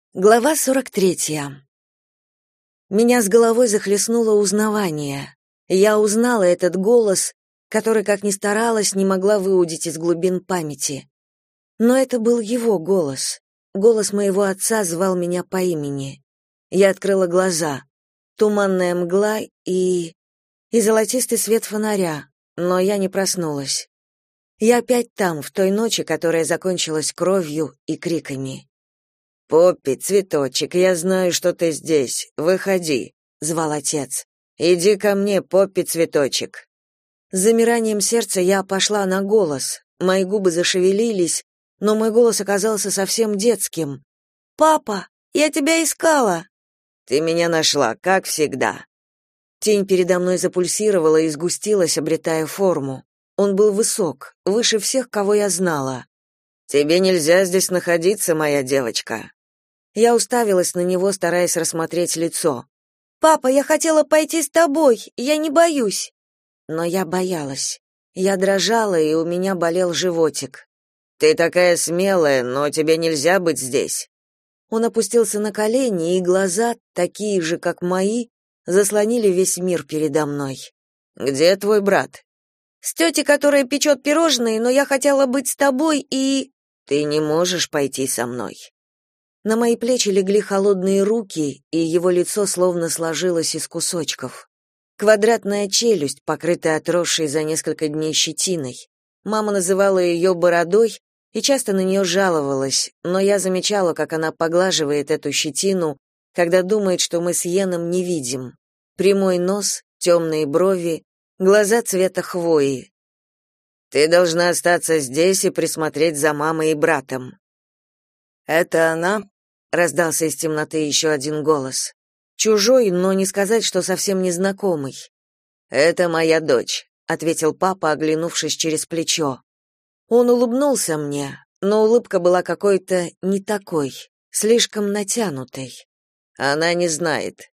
Глава 43. Меня с головой захлестнуло узнавание. Я узнала этот голос, который, как ни старалась, не могла выудить из глубин памяти. Но это был его голос. Голос моего отца звал меня по имени. Я открыла глаза. Туманная мгла и золотистый свет фонаря, но я не проснулась. Я опять там, в той ночи, которая закончилась кровью и криками. «Поппи, цветочек, я знаю, что ты здесь. Выходи», — звал отец. «Иди ко мне, Поппи, цветочек». С замиранием сердца я пошла на голос. Мои губы зашевелились, но мой голос оказался совсем детским. «Папа, я тебя искала!» «Ты меня нашла, как всегда». Тень передо мной запульсировала и сгустилась, обретая форму. Он был высок, выше всех, кого я знала. «Тебе нельзя здесь находиться, моя девочка». Я уставилась на него, стараясь рассмотреть лицо. «Папа, я хотела пойти с тобой, я не боюсь». Но я боялась. Я дрожала, и у меня болел животик. «Ты такая смелая, но тебе нельзя быть здесь». Он опустился на колени, и глаза, такие же, как мои, заслонили весь мир передо мной. «Где твой брат?» «С тетей, которая печет пирожные, но я хотела быть с тобой и...» «Ты не можешь пойти со мной». На мои плечи легли холодные руки, и его лицо словно сложилось из кусочков. Квадратная челюсть, покрытая отросшей за несколько дней щетиной. Мама называла ее бородой и часто на нее жаловалась, но я замечала, как она поглаживает эту щетину, когда думает, что мы с Йеном не видим. Прямой нос, темные брови, глаза цвета хвои. «Ты должна остаться здесь и присмотреть за мамой и братом». «Это она?» — раздался из темноты еще один голос. Чужой, но не сказать, что совсем незнакомый. «Это моя дочь», — ответил папа, оглянувшись через плечо. Он улыбнулся мне, но улыбка была какой-то не такой, слишком натянутой. «Она не знает».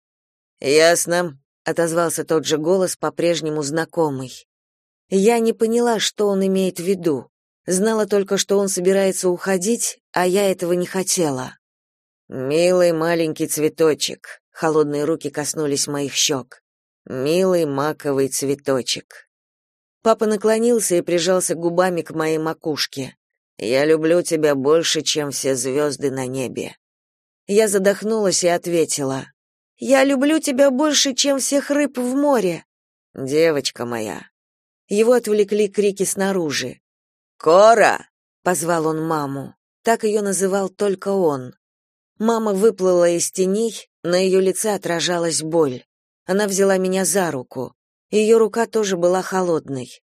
«Ясно», — отозвался тот же голос, по-прежнему знакомый. Я не поняла, что он имеет в виду. Знала только, что он собирается уходить, а я этого не хотела. «Милый маленький цветочек», — холодные руки коснулись моих щек. «Милый маковый цветочек». Папа наклонился и прижался губами к моей макушке. «Я люблю тебя больше, чем все звезды на небе». Я задохнулась и ответила. «Я люблю тебя больше, чем всех рыб в море». «Девочка моя». Его отвлекли крики снаружи. «Кора!» — позвал он маму. Так ее называл только он. Мама выплыла из теней, на ее лице отражалась боль. Она взяла меня за руку. Ее рука тоже была холодной.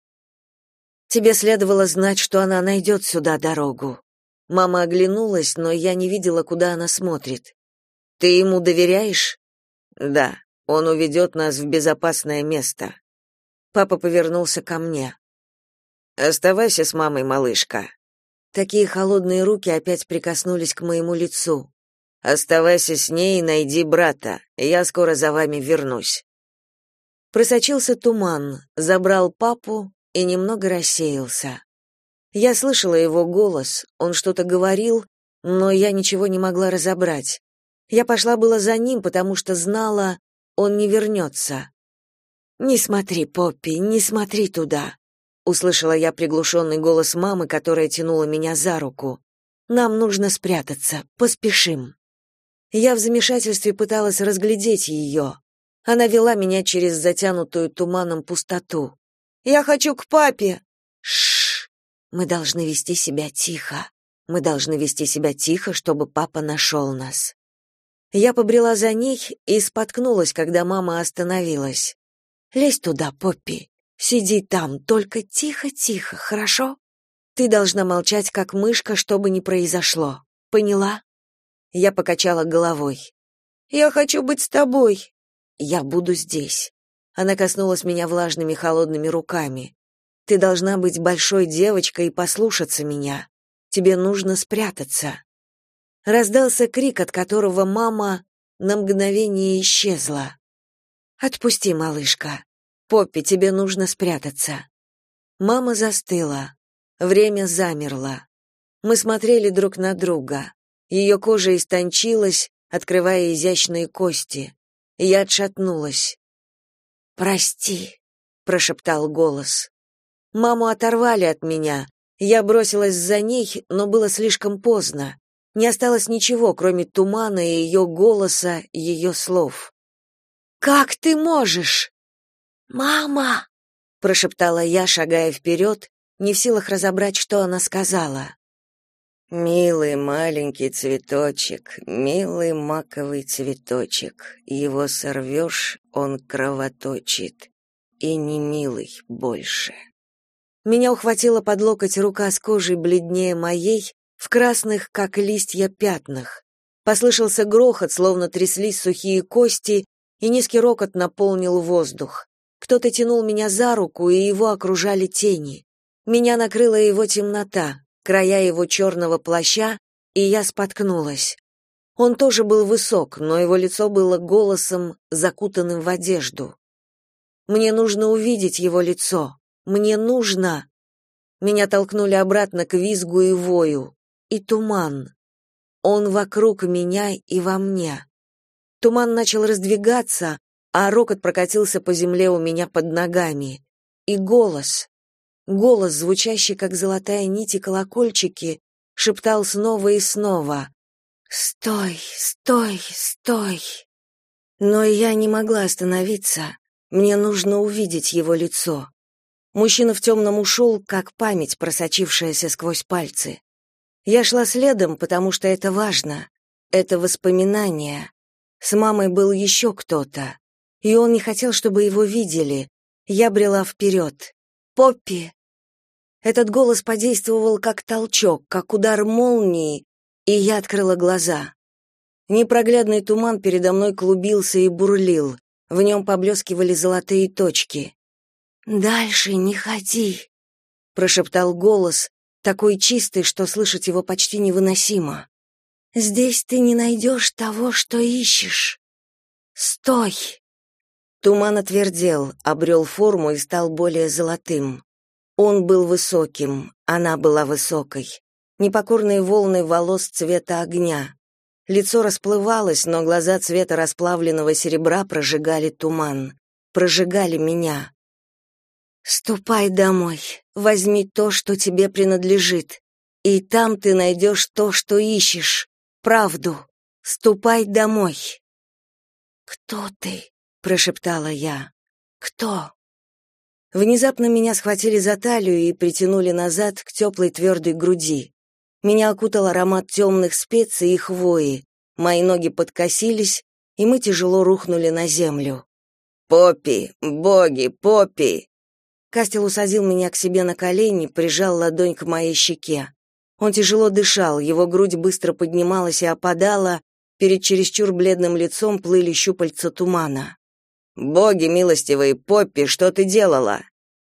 «Тебе следовало знать, что она найдет сюда дорогу». Мама оглянулась, но я не видела, куда она смотрит. «Ты ему доверяешь?» «Да, он уведет нас в безопасное место». Папа повернулся ко мне. «Оставайся с мамой, малышка». Такие холодные руки опять прикоснулись к моему лицу. «Оставайся с ней и найди брата. Я скоро за вами вернусь». Просочился туман, забрал папу и немного рассеялся. Я слышала его голос, он что-то говорил, но я ничего не могла разобрать. Я пошла было за ним, потому что знала, он не вернется. «Не смотри, Поппи, не смотри туда», — услышала я приглушенный голос мамы, которая тянула меня за руку. «Нам нужно спрятаться, поспешим». Я в замешательстве пыталась разглядеть ее. Она вела меня через затянутую туманом пустоту. «Я хочу к папе!» «Шш! Мы должны вести себя тихо. Мы должны вести себя тихо, чтобы папа нашел нас». Я побрела за ней и споткнулась, когда мама остановилась. «Лезь туда, Поппи. Сиди там, только тихо-тихо, хорошо? Ты должна молчать, как мышка, что бы ни произошло. Поняла?» Я покачала головой. «Я хочу быть с тобой». «Я буду здесь». Она коснулась меня влажными холодными руками. «Ты должна быть большой девочкой и послушаться меня. Тебе нужно спрятаться». Раздался крик, от которого мама на мгновение исчезла. «Отпусти, малышка. Поппи, тебе нужно спрятаться». Мама застыла. Время замерло. Мы смотрели друг на друга. Ее кожа истончилась, открывая изящные кости. Я отшатнулась. «Прости», — прошептал голос. Маму оторвали от меня. Я бросилась за ней, но было слишком поздно. Не осталось ничего, кроме тумана и ее голоса, ее слов. «Как ты можешь?» «Мама!» — прошептала я, шагая вперед, не в силах разобрать, что она сказала. «Милый маленький цветочек, милый маковый цветочек, его сорвешь, он кровоточит, и не милый больше». Меня ухватила под локоть рука с кожей бледнее моей, в красных, как листья, пятнах. Послышался грохот, словно тряслись сухие кости, и низкий рокот наполнил воздух. Кто-то тянул меня за руку, и его окружали тени. Меня накрыла его темнота, края его черного плаща, и я споткнулась. Он тоже был высок, но его лицо было голосом, закутанным в одежду. Мне нужно увидеть его лицо. Мне нужно. Меня толкнули обратно к визгу и вою. И туман. Он вокруг меня и во мне. Туман начал раздвигаться, а рокот прокатился по земле у меня под ногами. И голос, звучащий как золотая нить и колокольчики, шептал снова и снова: «Стой, стой, стой!» Но я не могла остановиться. Мне нужно увидеть его лицо. Мужчина в темном ушел, как память, просочившаяся сквозь пальцы. Я шла следом, потому что это важно. Это воспоминание. С мамой был еще кто-то. И он не хотел, чтобы его видели. Я брела вперед. «Поппи!» Этот голос подействовал как толчок, как удар молнии, и я открыла глаза. Непроглядный туман передо мной клубился и бурлил. В нем поблескивали золотые точки. «Дальше не ходи», — прошептал голос, такой чистый, что слышать его почти невыносимо. «Здесь ты не найдешь того, что ищешь. Стой!» Туман отвердел, обрел форму и стал более золотым. Он был высоким, она была высокой. Непокорные волны волос цвета огня. Лицо расплывалось, но глаза цвета расплавленного серебра прожигали туман. Прожигали меня. «Ступай домой, возьми то, что тебе принадлежит, и там ты найдешь то, что ищешь, правду. Ступай домой». «Кто ты?» — прошептала я. «Кто?» Внезапно меня схватили за талию и притянули назад к теплой твердой груди. Меня окутал аромат темных специй и хвои. Мои ноги подкосились, и мы тяжело рухнули на землю. «Поппи! Боги! Поппи!» Кастел усадил меня к себе на колени, прижал ладонь к моей щеке. Он тяжело дышал, его грудь быстро поднималась и опадала, перед чересчур бледным лицом плыли щупальца тумана. «Боги милостивые, Поппи, что ты делала?»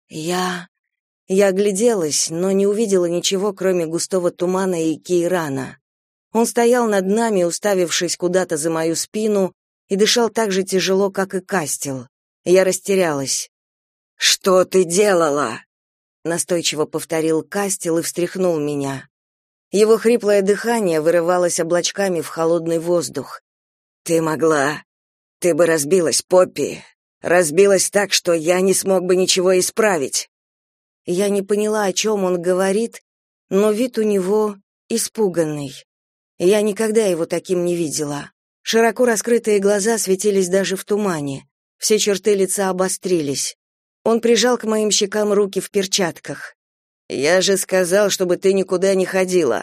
Я огляделась, но не увидела ничего, кроме густого тумана и Кейрана. Он стоял над нами, уставившись куда-то за мою спину, и дышал так же тяжело, как и Кастел. Я растерялась. «Что ты делала?» Настойчиво повторил Кастел и встряхнул меня. Его хриплое дыхание вырывалось облачками в холодный воздух. «Ты могла. Ты бы разбилась, Поппи. Разбилась так, что я не смог бы ничего исправить». Я не поняла, о чем он говорит, но вид у него испуганный. Я никогда его таким не видела. Широко раскрытые глаза светились даже в тумане. Все черты лица обострились. Он прижал к моим щекам руки в перчатках. «Я же сказал, чтобы ты никуда не ходила».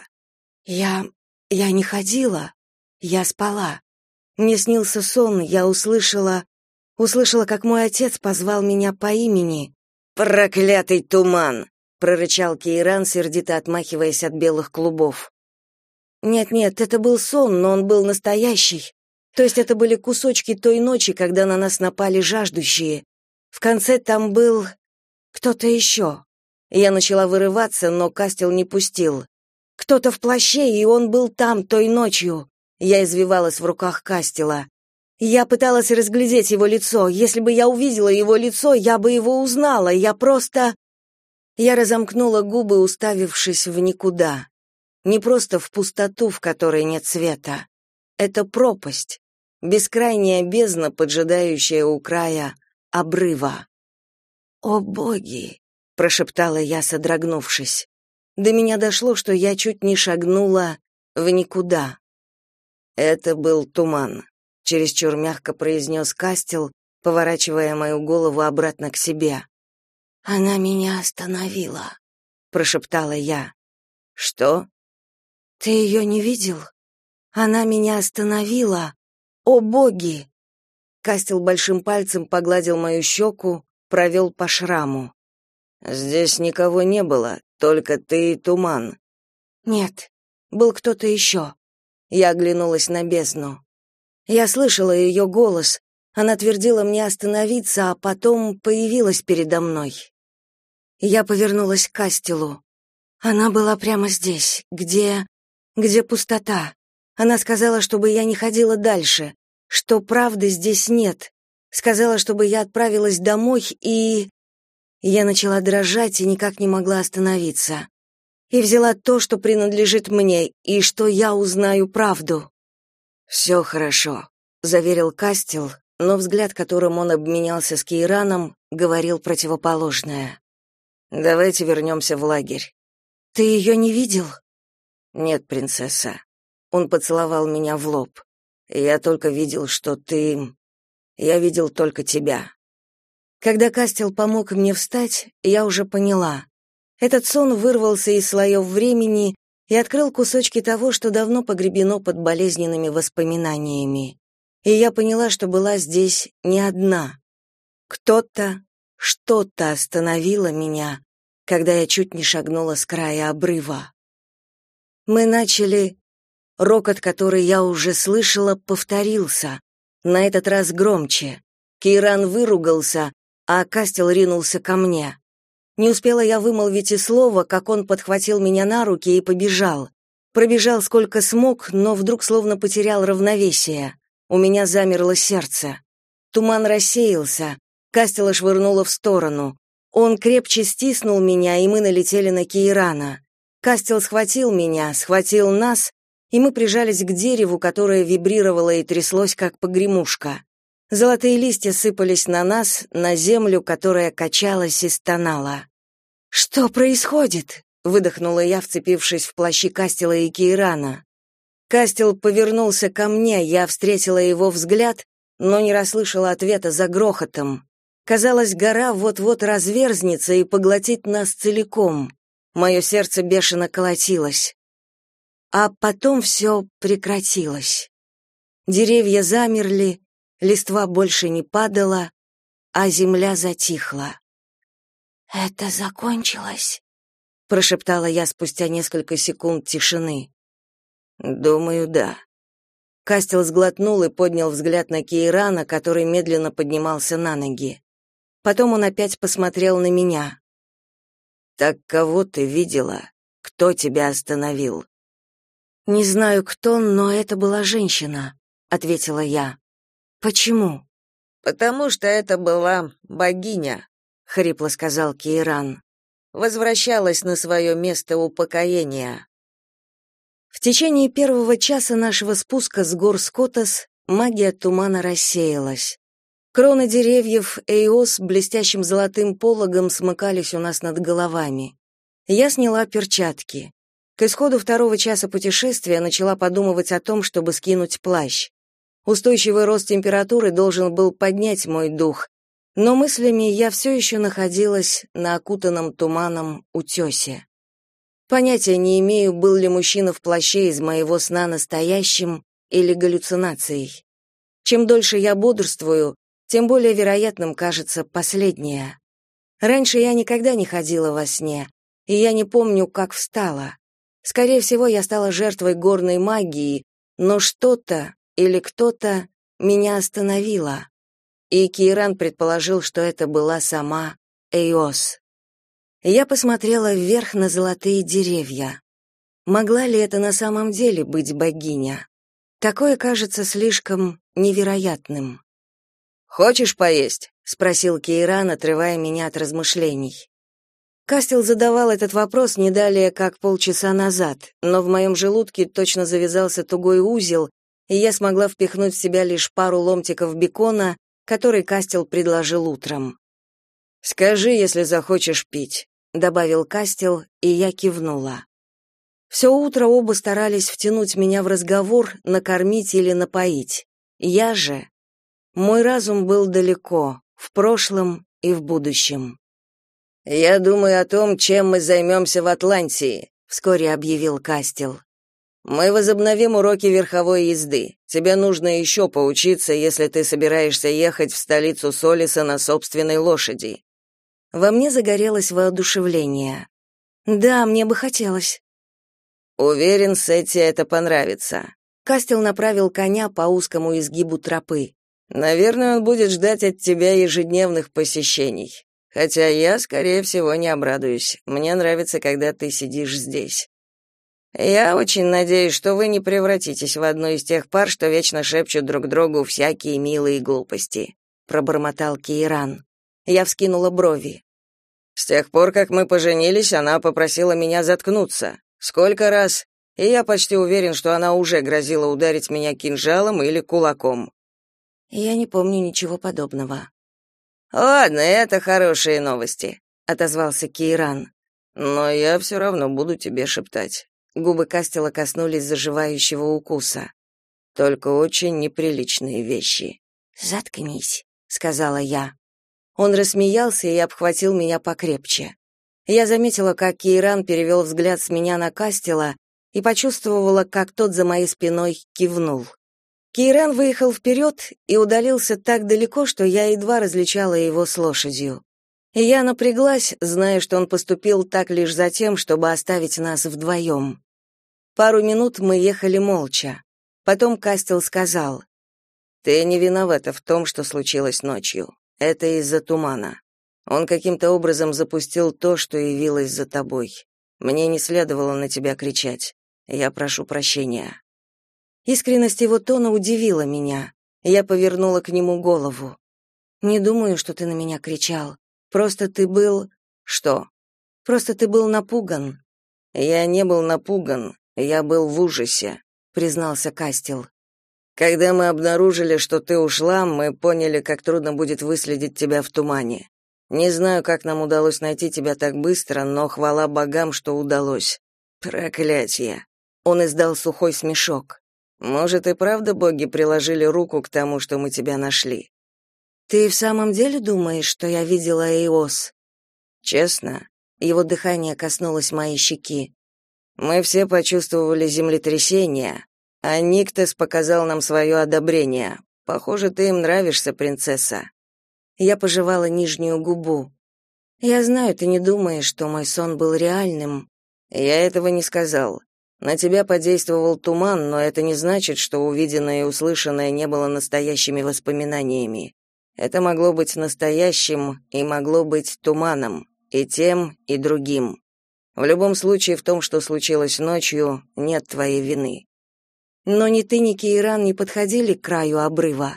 Я не ходила. Я спала. Мне снился сон, я услышала, как мой отец позвал меня по имени. «Проклятый туман!» — прорычал Кейран, сердито отмахиваясь от белых клубов. Нет, это был сон, но он был настоящий. То есть это были кусочки той ночи, когда на нас напали жаждущие. В конце там был кто-то еще. Я начала вырываться, но Кастел не пустил. Кто-то в плаще, и он был там той ночью. Я извивалась в руках Кастела. Я пыталась разглядеть его лицо. Если бы я увидела его лицо, я бы его узнала. Я разомкнула губы, уставившись в никуда. Не просто в пустоту, в которой нет света. Это пропасть, бескрайняя бездна, поджидающая у края обрыва. «О, боги!» — прошептала я, содрогнувшись. До меня дошло, что я чуть не шагнула в никуда. «Это был туман», — чересчур мягко произнес Кастел, поворачивая мою голову обратно к себе. «Она меня остановила», — прошептала я. «Что?» «Ты ее не видел? Она меня остановила. О, боги!» Кастел большим пальцем погладил мою щеку, провел по шраму. «Здесь никого не было, только ты и туман». «Нет, был кто-то еще». Я оглянулась на бездну. Я слышала ее голос. Она твердила мне остановиться, а потом появилась передо мной. Я повернулась к Кастелу. Она была прямо здесь, где пустота. Она сказала, чтобы я не ходила дальше, что правды здесь нет. Сказала, чтобы я отправилась домой, и... Я начала дрожать и никак не могла остановиться. И взяла то, что принадлежит мне, и что я узнаю правду. «Все хорошо», — заверил Кастел, но взгляд, которым он обменялся с Кейраном, говорил противоположное. «Давайте вернемся в лагерь». «Ты ее не видел?» «Нет, принцесса». Он поцеловал меня в лоб. «Я только видел, что ты... Я видел только тебя». Когда Кастел помог мне встать, я уже поняла. Этот сон вырвался из слоев времени и открыл кусочки того, что давно погребено под болезненными воспоминаниями. И я поняла, что была здесь не одна. Кто-то, что-то остановило меня, когда я чуть не шагнула с края обрыва. Мы начали... Рокот, который я уже слышала, повторился, на этот раз громче. Кейран выругался, а Кастел ринулся ко мне. Не успела я вымолвить и слова, как он подхватил меня на руки и побежал. Пробежал сколько смог, но вдруг словно потерял равновесие. У меня замерло сердце. Туман рассеялся, Кастела швырнуло в сторону. Он крепче стиснул меня, и мы налетели на Кейрана. Кастел схватил меня, схватил нас, и мы прижались к дереву, которое вибрировало и тряслось, как погремушка. Золотые листья сыпались на нас, на землю, которая качалась и стонала. «Что происходит?» — выдохнула я, вцепившись в плащи Кастела и Кейрана. Кастел повернулся ко мне, я встретила его взгляд, но не расслышала ответа за грохотом. Казалось, гора вот-вот разверзнется и поглотит нас целиком. Мое сердце бешено колотилось. А потом все прекратилось. Деревья замерли, листва больше не падала, а земля затихла. «Это закончилось?» — прошептала я спустя несколько секунд тишины. «Думаю, да». Кастел сглотнул и поднял взгляд на Кейрана, который медленно поднимался на ноги. Потом он опять посмотрел на меня. «Так кого ты видела? Кто тебя остановил?» «Не знаю, кто, но это была женщина», — ответила я. «Почему?» «Потому что это была богиня», — хрипло сказал Кейран. «Возвращалась на свое место упокоения». В течение первого часа нашего спуска с гор Скотас магия тумана рассеялась. Кроны деревьев Эйос блестящим золотым пологом смыкались у нас над головами. Я сняла перчатки. К исходу второго часа путешествия начала подумывать о том, чтобы скинуть плащ. Устойчивый рост температуры должен был поднять мой дух, но мыслями я все еще находилась на окутанном туманом утесе. Понятия не имею, был ли мужчина в плаще из моего сна настоящим или галлюцинацией. Чем дольше я бодрствую, тем более вероятным кажется последнее. Раньше я никогда не ходила во сне, и я не помню, как встала. Скорее всего, я стала жертвой горной магии, но что-то или кто-то меня остановило. И Кейран предположил, что это была сама Эйос. Я посмотрела вверх на золотые деревья. Могла ли это на самом деле быть богиня? Такое кажется слишком невероятным. «Хочешь поесть?» — спросил Кейран, отрывая меня от размышлений. Кастел задавал этот вопрос не далее, как полчаса назад, но в моем желудке точно завязался тугой узел, и я смогла впихнуть в себя лишь пару ломтиков бекона, который Кастел предложил утром. «Скажи, если захочешь пить», — добавил Кастел, и я кивнула. Все утро оба старались втянуть меня в разговор, накормить или напоить. Я же... Мой разум был далеко, в прошлом и в будущем. «Я думаю о том, чем мы займемся в Атлантии», — вскоре объявил Кастел. «Мы возобновим уроки верховой езды. Тебе нужно еще поучиться, если ты собираешься ехать в столицу Солиса на собственной лошади». Во мне загорелось воодушевление. «Да, мне бы хотелось». «Уверен, Сетти это понравится». Кастел направил коня по узкому изгибу тропы. «Наверное, он будет ждать от тебя ежедневных посещений. Хотя я, скорее всего, не обрадуюсь. Мне нравится, когда ты сидишь здесь. Я очень надеюсь, что вы не превратитесь в одну из тех пар, что вечно шепчут друг другу всякие милые глупости», — пробормотал Кейран. Я вскинула брови. «С тех пор, как мы поженились, она попросила меня заткнуться. Сколько раз? И я почти уверен, что она уже грозила ударить меня кинжалом или кулаком». «Я не помню ничего подобного». «Ладно, это хорошие новости», — отозвался Кейран. «Но я все равно буду тебе шептать». Губы Кастела коснулись заживающего укуса. «Только очень неприличные вещи». «Заткнись», — сказала я. Он рассмеялся и обхватил меня покрепче. Я заметила, как Кейран перевел взгляд с меня на Кастела и почувствовала, как тот за моей спиной кивнул. Кейран выехал вперед и удалился так далеко, что я едва различала его с лошадью. И я напряглась, зная, что он поступил так лишь за тем, чтобы оставить нас вдвоем. Пару минут мы ехали молча. Потом Кастел сказал: «Ты не виновата в том, что случилось ночью. Это из-за тумана. Он каким-то образом запустил то, что явилось за тобой. Мне не следовало на тебя кричать. Я прошу прощения». Искренность его тона удивила меня. Я повернула к нему голову. «Не думаю, что ты на меня кричал. Просто ты был...» «Что?» «Просто ты был напуган». «Я не был напуган, я был в ужасе», — признался Кастел. «Когда мы обнаружили, что ты ушла, мы поняли, как трудно будет выследить тебя в тумане. Не знаю, как нам удалось найти тебя так быстро, но хвала богам, что удалось. Проклятие!» Он издал сухой смешок. «Может, и правда боги приложили руку к тому, что мы тебя нашли?» «Ты в самом деле думаешь, что я видела Эйос?» «Честно?» Его дыхание коснулось моей щеки. «Мы все почувствовали землетрясение, а Никтес показал нам свое одобрение. Похоже, ты им нравишься, принцесса». Я пожевала нижнюю губу. «Я знаю, ты не думаешь, что мой сон был реальным». «Я этого не сказал. На тебя подействовал туман, но это не значит, что увиденное и услышанное не было настоящими воспоминаниями. Это могло быть настоящим и могло быть туманом, и тем, и другим. В любом случае, в том, что случилось ночью, нет твоей вины». «Но ни ты, ни Кейран не подходили к краю обрыва».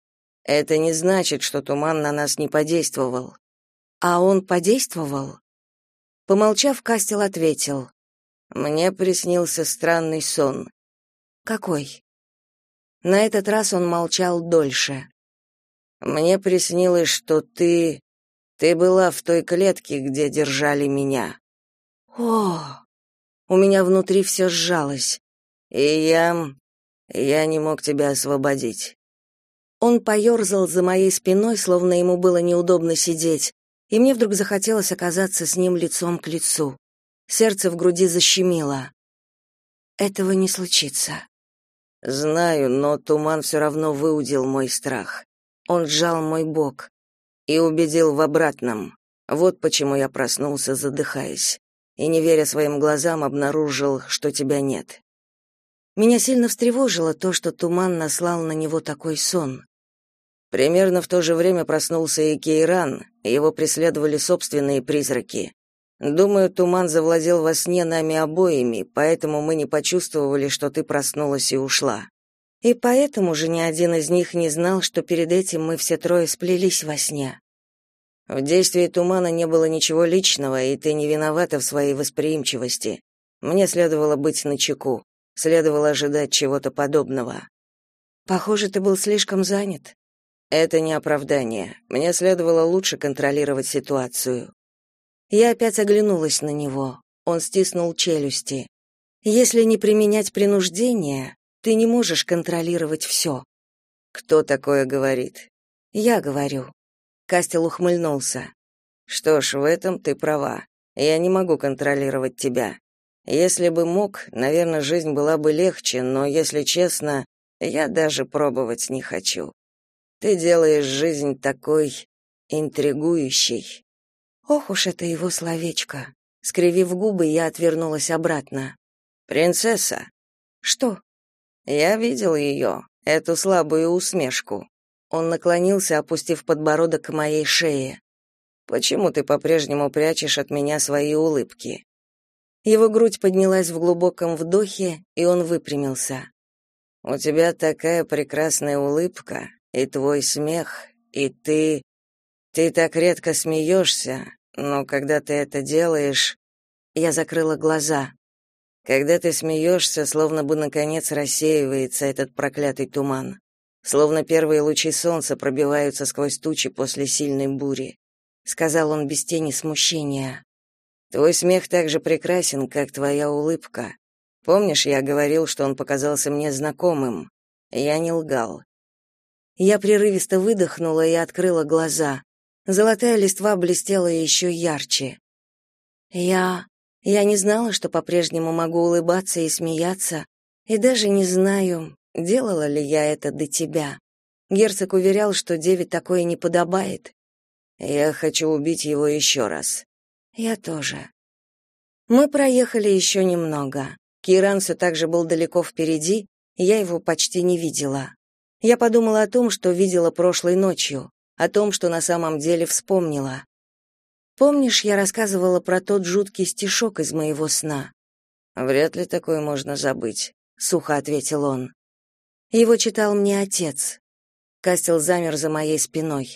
«Это не значит, что туман на нас не подействовал». «А он подействовал?» Помолчав, Кастел ответил: «Мне приснился странный сон». «Какой?» На этот раз он молчал дольше. «Мне приснилось, что ты была в той клетке, где держали меня». «О!» У меня внутри все сжалось. «И я не мог тебя освободить». Он поерзал за моей спиной, словно ему было неудобно сидеть, и мне вдруг захотелось оказаться с ним лицом к лицу. Сердце в груди защемило. «Этого не случится». «Знаю, но туман все равно выудил мой страх. Он сжал мой бок и убедил в обратном. Вот почему я проснулся, задыхаясь, и, не веря своим глазам, обнаружил, что тебя нет». Меня сильно встревожило то, что туман наслал на него такой сон. Примерно в то же время проснулся и Кейран, его преследовали собственные призраки. Думаю, туман завладел во сне нами обоими, поэтому мы не почувствовали, что ты проснулась и ушла. И поэтому же ни один из них не знал, что перед этим мы все трое сплелись во сне. В действии тумана не было ничего личного, и ты не виновата в своей восприимчивости. Мне следовало быть начеку, следовало ожидать чего-то подобного. Похоже, ты был слишком занят. Это не оправдание. Мне следовало лучше контролировать ситуацию. Я опять оглянулась на него. Он стиснул челюсти. Если не применять принуждение, ты не можешь контролировать все. Кто такое говорит? Я говорю. Кастел ухмыльнулся. Что ж, в этом ты права. Я не могу контролировать тебя. Если бы мог, наверное, жизнь была бы легче, но, если честно, я даже пробовать не хочу. Ты делаешь жизнь такой интригующей. Ох уж это его словечко. Скривив губы, я отвернулась обратно. Принцесса. Что? Я видел ее, эту слабую усмешку. Он наклонился, опустив подбородок к моей шее. Почему ты по-прежнему прячешь от меня свои улыбки? Его грудь поднялась в глубоком вдохе, и он выпрямился. У тебя такая прекрасная улыбка, и твой смех, и ты так редко смеешься, но когда ты это делаешь, я закрыла глаза. Когда ты смеешься, словно бы наконец рассеивается этот проклятый туман, словно первые лучи солнца пробиваются сквозь тучи после сильной бури, сказал он без тени смущения. Твой смех так же прекрасен, как твоя улыбка. Помнишь, я говорил, что он показался мне знакомым? Я не лгал. Я прерывисто выдохнула и открыла глаза. Золотая листва блестела еще ярче. Я не знала, что по-прежнему могу улыбаться и смеяться, и даже не знаю, делала ли я это до тебя. Герцог уверял, что деве такое не подобает. Я хочу убить его еще раз. Я тоже. Мы проехали еще немного. Киран все так же был далеко впереди, и я его почти не видела. Я подумала о том, что видела прошлой ночью, о том, что на самом деле вспомнила. Помнишь, я рассказывала про тот жуткий стишок из моего сна? Вряд ли такое можно забыть, сухо ответил он. Его читал мне отец. Кастел замер за моей спиной.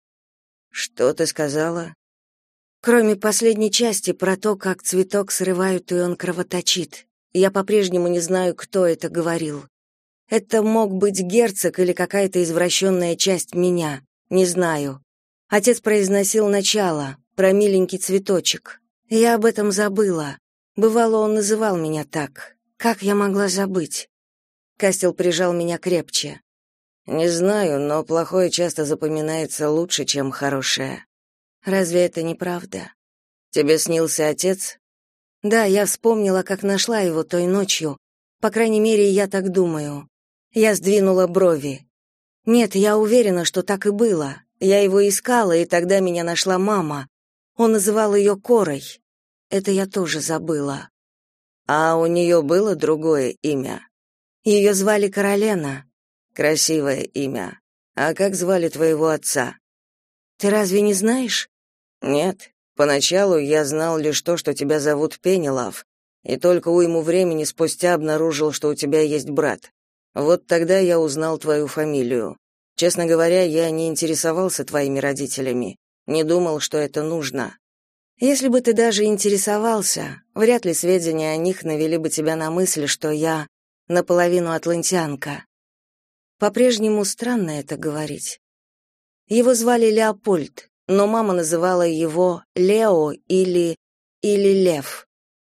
Что ты сказала? Кроме последней части про то, как цветок срывают, и он кровоточит. Я по-прежнему не знаю, кто это говорил. Это мог быть герцог или какая-то извращенная часть меня. Не знаю. Отец произносил начало, про миленький цветочек. Я об этом забыла. Бывало, он называл меня так. Как я могла забыть? Кастел прижал меня крепче. Не знаю, но плохое часто запоминается лучше, чем хорошее. Разве это не правда? Тебе снился отец? Да, я вспомнила, как нашла его той ночью. По крайней мере, я так думаю. Я сдвинула брови. Нет, я уверена, что так и было. Я его искала, и тогда меня нашла мама. Он называл ее Корой. Это я тоже забыла. А у нее было другое имя? Ее звали Каролена. Красивое имя. А как звали твоего отца? Ты разве не знаешь? Нет. Поначалу я знал лишь то, что тебя зовут Пенелав, и только уйму времени спустя обнаружил, что у тебя есть брат. Вот тогда я узнал твою фамилию. Честно говоря, я не интересовался твоими родителями, не думал, что это нужно. Если бы ты даже интересовался, вряд ли сведения о них навели бы тебя на мысль, что я наполовину атлантянка. По-прежнему странно это говорить. Его звали Леопольд, но мама называла его Лео или Лев.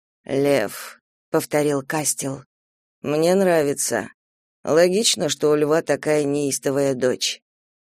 Лев, повторил Кастел. Мне нравится. Логично, что у льва такая неистовая дочь.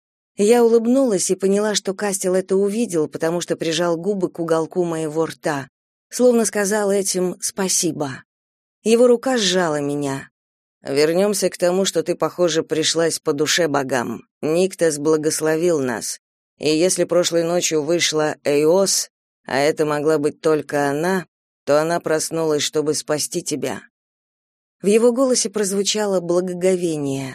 Я улыбнулась и поняла, что Кастел это увидел, потому что прижал губы к уголку моего рта, словно сказал этим «спасибо». Его рука сжала меня. Вернемся к тому, что ты, похоже, пришлась по душе богам. Никтес благословил нас. И если прошлой ночью вышла Эйос, а это могла быть только она, то она проснулась, чтобы спасти тебя. В его голосе прозвучало благоговение.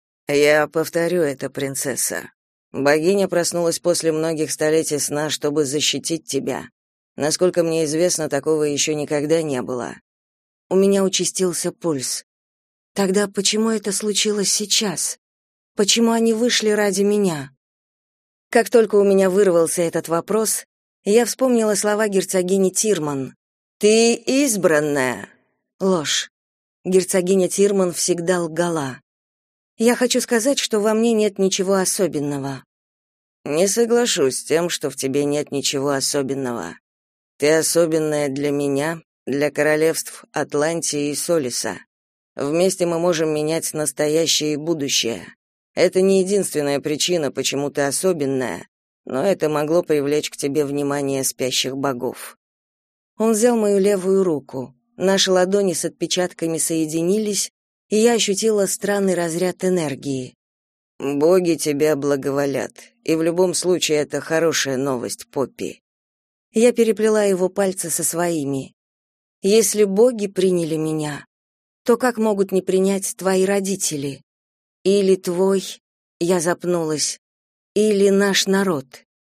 Я повторю это, принцесса. Богиня проснулась после многих столетий сна, чтобы защитить тебя. Насколько мне известно, такого еще никогда не было. У меня участился пульс. Тогда почему это случилось сейчас? Почему они вышли ради меня? Как только у меня вырвался этот вопрос, я вспомнила слова герцогини Тирман. «Ты избранная!» Ложь. Герцогиня Тирман всегда лгала. Я хочу сказать, что во мне нет ничего особенного. Не соглашусь с тем, что в тебе нет ничего особенного. Ты особенная для меня, для королевств Атлантии и Солиса. Вместе мы можем менять настоящее и будущее. Это не единственная причина, почему ты особенная, но это могло привлечь к тебе внимание спящих богов. Он взял мою левую руку. Наши ладони с отпечатками соединились, и я ощутила странный разряд энергии. Боги тебя благоволят, и в любом случае это хорошая новость, Поппи. Я переплела его пальцы со своими. Если боги приняли меня, то как могут не принять твои родители? Или твой, я запнулась, или наш народ?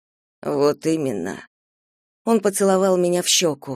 Вот именно. Он поцеловал меня в щеку.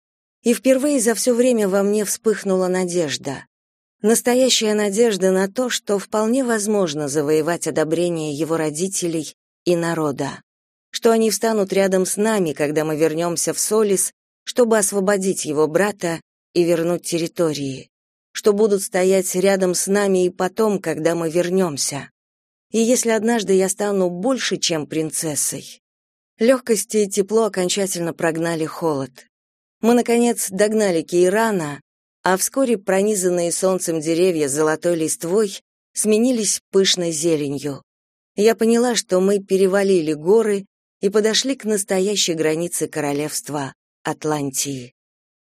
И впервые за все время во мне вспыхнула надежда. Настоящая надежда на то, что вполне возможно завоевать одобрение его родителей и народа. Что они встанут рядом с нами, когда мы вернемся в Солис, чтобы освободить его брата и вернуть территории. Что будут стоять рядом с нами и потом, когда мы вернемся. И если однажды я стану больше, чем принцессой. Легкость и тепло окончательно прогнали холод. Мы, наконец, догнали Кейрана, а вскоре пронизанные солнцем деревья с золотой листвой сменились пышной зеленью. Я поняла, что мы перевалили горы и подошли к настоящей границе королевства Атлантии.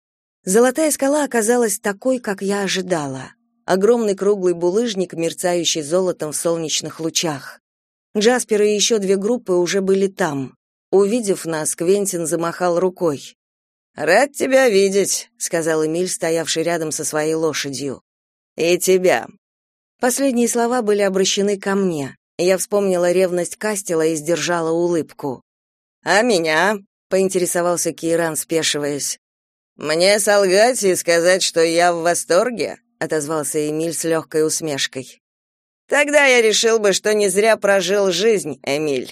Золотая скала оказалась такой, как я ожидала. Огромный круглый булыжник, мерцающий золотом в солнечных лучах. Джаспер и еще 2 группы уже были там. Увидев нас, Квентин замахал рукой. «Рад тебя видеть», — сказал Эмиль, стоявший рядом со своей лошадью. «И тебя». Последние слова были обращены ко мне. Я вспомнила ревность Кастела и сдержала улыбку. «А меня?» — поинтересовался Кейран, спешиваясь. «Мне солгать и сказать, что я в восторге?» — отозвался Эмиль с легкой усмешкой. «Тогда я решил бы, что не зря прожил жизнь, Эмиль».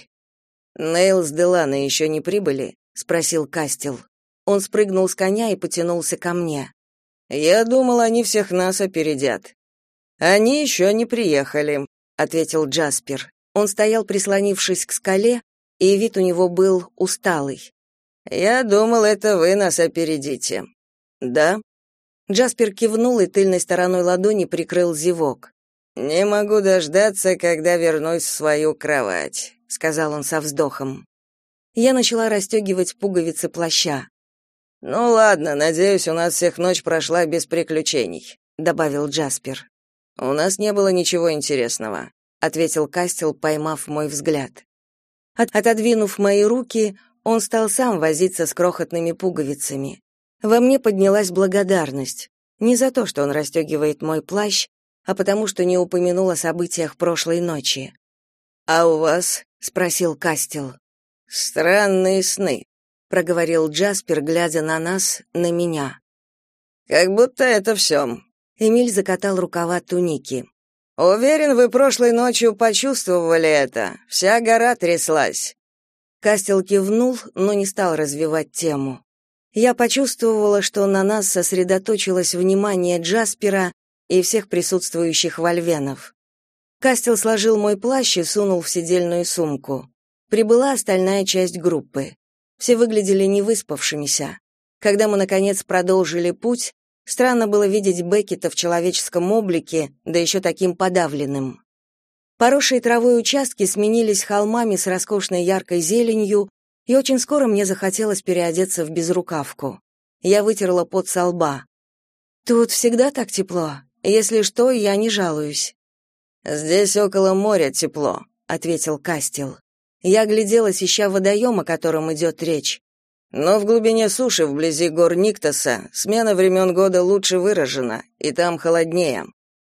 «Нейл с Деланой еще не прибыли?» — спросил Кастел. Он спрыгнул с коня и потянулся ко мне. «Я думал, они всех нас опередят». «Они еще не приехали», — ответил Джаспер. Он стоял, прислонившись к скале, и вид у него был усталый. «Я думал, это вы нас опередите». «Да?» Джаспер кивнул и тыльной стороной ладони прикрыл зевок. «Не могу дождаться, когда вернусь в свою кровать», — сказал он со вздохом. Я начала расстегивать пуговицы плаща. «Ну ладно, надеюсь, у нас всех ночь прошла без приключений», — добавил Джаспер. «У нас не было ничего интересного», — ответил Кастел, поймав мой взгляд. Отодвинув мои руки, он стал сам возиться с крохотными пуговицами. Во мне поднялась благодарность. Не за то, что он расстегивает мой плащ, а потому что не упомянул о событиях прошлой ночи. «А у вас?» — спросил Кастел. «Странные сны», — проговорил Джаспер, глядя на нас, на меня. «Как будто это все». Эмиль закатал рукава туники. «Уверен, вы прошлой ночью почувствовали это. Вся гора тряслась». Кастел кивнул, но не стал развивать тему. Я почувствовала, что на нас сосредоточилось внимание Джаспера и всех присутствующих вольвенов. Кастел сложил мой плащ и сунул в седельную сумку. Прибыла остальная часть группы. Все выглядели невыспавшимися. Когда мы, наконец, продолжили путь, странно было видеть Беккета в человеческом облике, да еще таким подавленным. Поросшие травой участки сменились холмами с роскошной яркой зеленью, и очень скоро мне захотелось переодеться в безрукавку. Я вытерла пот со лба. «Тут всегда так тепло. Если что, я не жалуюсь». «Здесь около моря тепло», — ответил Кастел. Я огляделась, ища водоем, о котором идет речь. «Но в глубине суши, вблизи гор Никтоса, смена времен года лучше выражена, и там холоднее».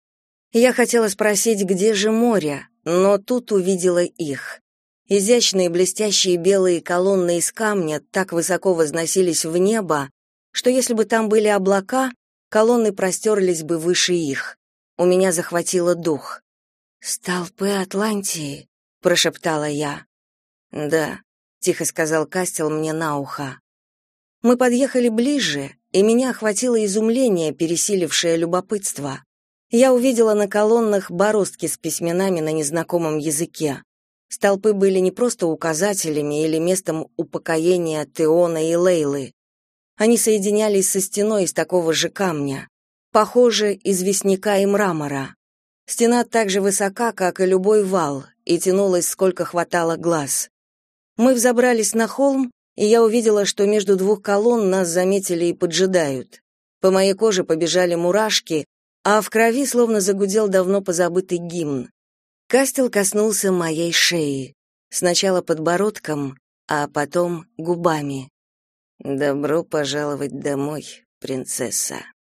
Я хотела спросить, где же море, но тут увидела их. Изящные блестящие белые колонны из камня так высоко возносились в небо, что если бы там были облака, колонны простерлись бы выше их. У меня захватило дух. «Столпы Атлантии», — прошептала я. Да, тихо сказал Кастел мне на ухо. Мы подъехали ближе, и меня охватило изумление, пересилившее любопытство. Я увидела на колоннах бороздки с письменами на незнакомом языке. Столпы были не просто указателями или местом упокоения Теона и Лейлы. Они соединялись со стеной из такого же камня, похоже, известняка и мрамора. Стена так же высока, как и любой вал, и тянулась, сколько хватало глаз. Мы взобрались на холм, и я увидела, что между двух колонн нас заметили и поджидают. По моей коже побежали мурашки, а в крови словно загудел давно позабытый гимн. Кастел коснулся моей шеи, сначала подбородком, а потом губами. «Добро пожаловать домой, принцесса».